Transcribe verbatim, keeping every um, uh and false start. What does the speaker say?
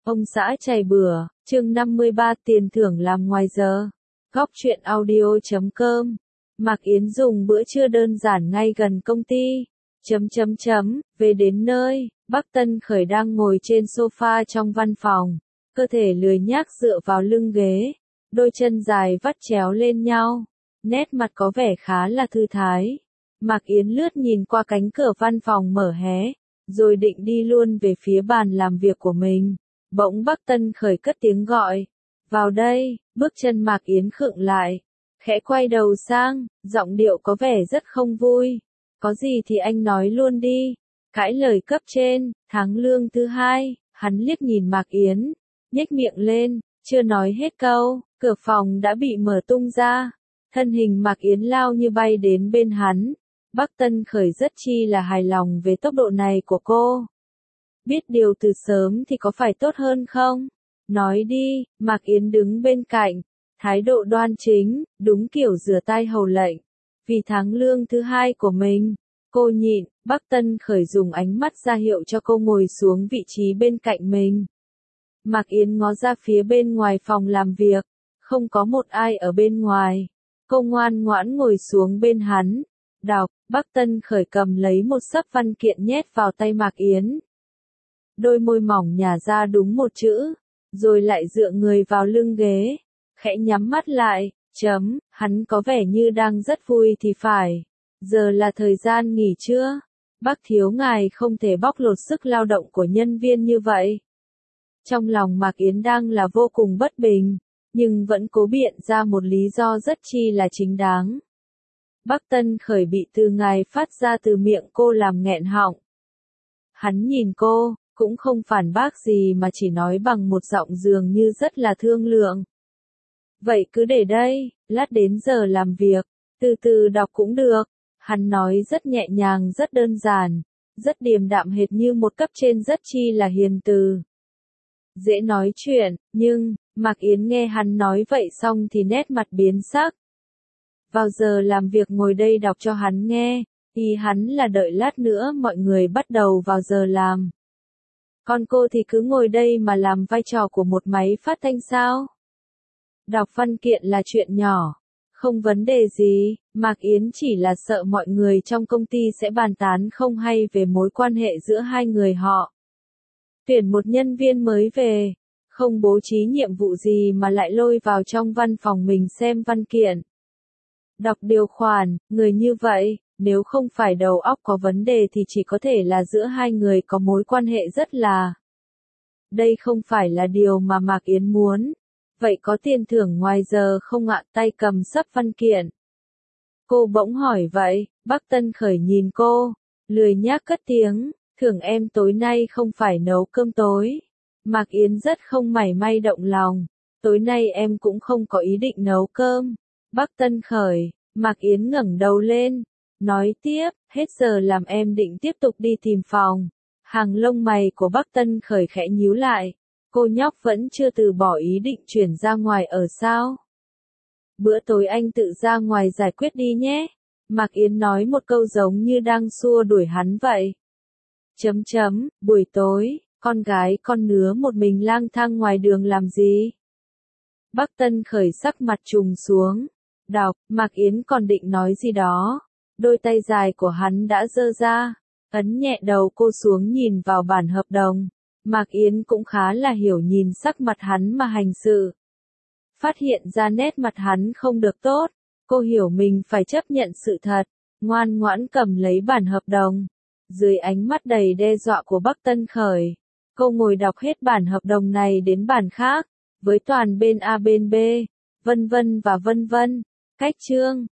Ông xã chày bừa, chương năm mươi ba tiền thưởng làm ngoài giờ. Góc truyện audio chấm com. Mạc Yến dùng bữa trưa đơn giản ngay gần công ty. Chấm chấm chấm, về đến nơi, Bắc Tân Khởi đang ngồi trên sofa trong văn phòng. Cơ thể lười nhác dựa vào lưng ghế. Đôi chân dài vắt chéo lên nhau. Nét mặt có vẻ khá là thư thái. Mạc Yến lướt nhìn qua cánh cửa văn phòng mở hé. Rồi định đi luôn về phía bàn làm việc của mình. Bỗng Bắc Tân Khởi cất tiếng gọi. Vào đây, bước chân Mạc Yến khựng lại. Khẽ quay đầu sang, giọng điệu có vẻ rất không vui. Có gì thì anh nói luôn đi. Cãi lời cấp trên, tháng lương thứ hai, hắn liếc nhìn Mạc Yến. Nhếch miệng lên, chưa nói hết câu, cửa phòng đã bị mở tung ra. Thân hình Mạc Yến lao như bay đến bên hắn. Bắc Tân Khởi rất chi là hài lòng về tốc độ này của cô. Biết điều từ sớm thì có phải tốt hơn không? Nói đi, Mạc Yến đứng bên cạnh, thái độ đoan chính, đúng kiểu rửa tay hầu lệnh. Vì tháng lương thứ hai của mình, cô nhịn, Bắc Tân Khởi dùng ánh mắt ra hiệu cho cô ngồi xuống vị trí bên cạnh mình. Mạc Yến ngó ra phía bên ngoài phòng làm việc, không có một ai ở bên ngoài. Cô ngoan ngoãn ngồi xuống bên hắn, đọc, Bắc Tân Khởi cầm lấy một xấp văn kiện nhét vào tay Mạc Yến. Đôi môi mỏng nhả ra đúng một chữ, rồi lại dựa người vào lưng ghế, khẽ nhắm mắt lại, chấm, hắn có vẻ như đang rất vui thì phải. Giờ là thời gian nghỉ trưa, bác thiếu ngài không thể bóc lột sức lao động của nhân viên như vậy. Trong lòng Mạc Yến đang là vô cùng bất bình, nhưng vẫn cố biện ra một lý do rất chi là chính đáng. Bắc Tân Khởi bị từ ngài phát ra từ miệng cô làm nghẹn họng. Hắn nhìn cô, cũng không phản bác gì mà chỉ nói bằng một giọng dường như rất là thương lượng. Vậy cứ để đây, lát đến giờ làm việc, từ từ đọc cũng được. Hắn nói rất nhẹ nhàng rất đơn giản, rất điềm đạm hệt như một cấp trên rất chi là hiền từ. Dễ nói chuyện, nhưng, Mạc Yến nghe hắn nói vậy xong thì nét mặt biến sắc. Vào giờ làm việc ngồi đây đọc cho hắn nghe, ý hắn là đợi lát nữa mọi người bắt đầu vào giờ làm. Còn cô thì cứ ngồi đây mà làm vai trò của một máy phát thanh sao? Đọc văn kiện là chuyện nhỏ, không vấn đề gì, Mạc Yến chỉ là sợ mọi người trong công ty sẽ bàn tán không hay về mối quan hệ giữa hai người họ. Tuyển một nhân viên mới về, không bố trí nhiệm vụ gì mà lại lôi vào trong văn phòng mình xem văn kiện. Đọc điều khoản, người như vậy, nếu không phải đầu óc có vấn đề thì chỉ có thể là giữa hai người có mối quan hệ rất là. Đây không phải là điều mà Mạc Yến muốn. Vậy có tiền thưởng ngoài giờ không ạ? Tay cầm xấp văn kiện. Cô bỗng hỏi vậy, Bắc Tân Khởi nhìn cô, lười nhác cất tiếng, thưởng em tối nay không phải nấu cơm tối. Mạc Yến rất không mảy may động lòng, tối nay em cũng không có ý định nấu cơm. Bắc Tân Khởi, Mạc Yến ngẩng đầu lên, nói tiếp, hết giờ làm em định tiếp tục đi tìm phòng. Hàng lông mày của Bắc Tân Khởi khẽ nhíu lại, cô nhóc vẫn chưa từ bỏ ý định chuyển ra ngoài ở sao? Bữa tối anh tự ra ngoài giải quyết đi nhé. Mạc Yến nói một câu giống như đang xua đuổi hắn vậy. Chấm chấm, buổi tối, con gái con nứa một mình lang thang ngoài đường làm gì? Bắc Tân Khởi sắc mặt trùng xuống. Đọc, Mạc Yến còn định nói gì đó. Đôi tay dài của hắn đã giơ ra, ấn nhẹ đầu cô xuống nhìn vào bản hợp đồng. Mạc Yến cũng khá là hiểu nhìn sắc mặt hắn mà hành sự. Phát hiện ra nét mặt hắn không được tốt, cô hiểu mình phải chấp nhận sự thật, ngoan ngoãn cầm lấy bản hợp đồng. Dưới ánh mắt đầy đe dọa của Bắc Tân Khởi, cô ngồi đọc hết bản hợp đồng này đến bản khác, với toàn bên A bên B, vân vân và vân vân, cách chương,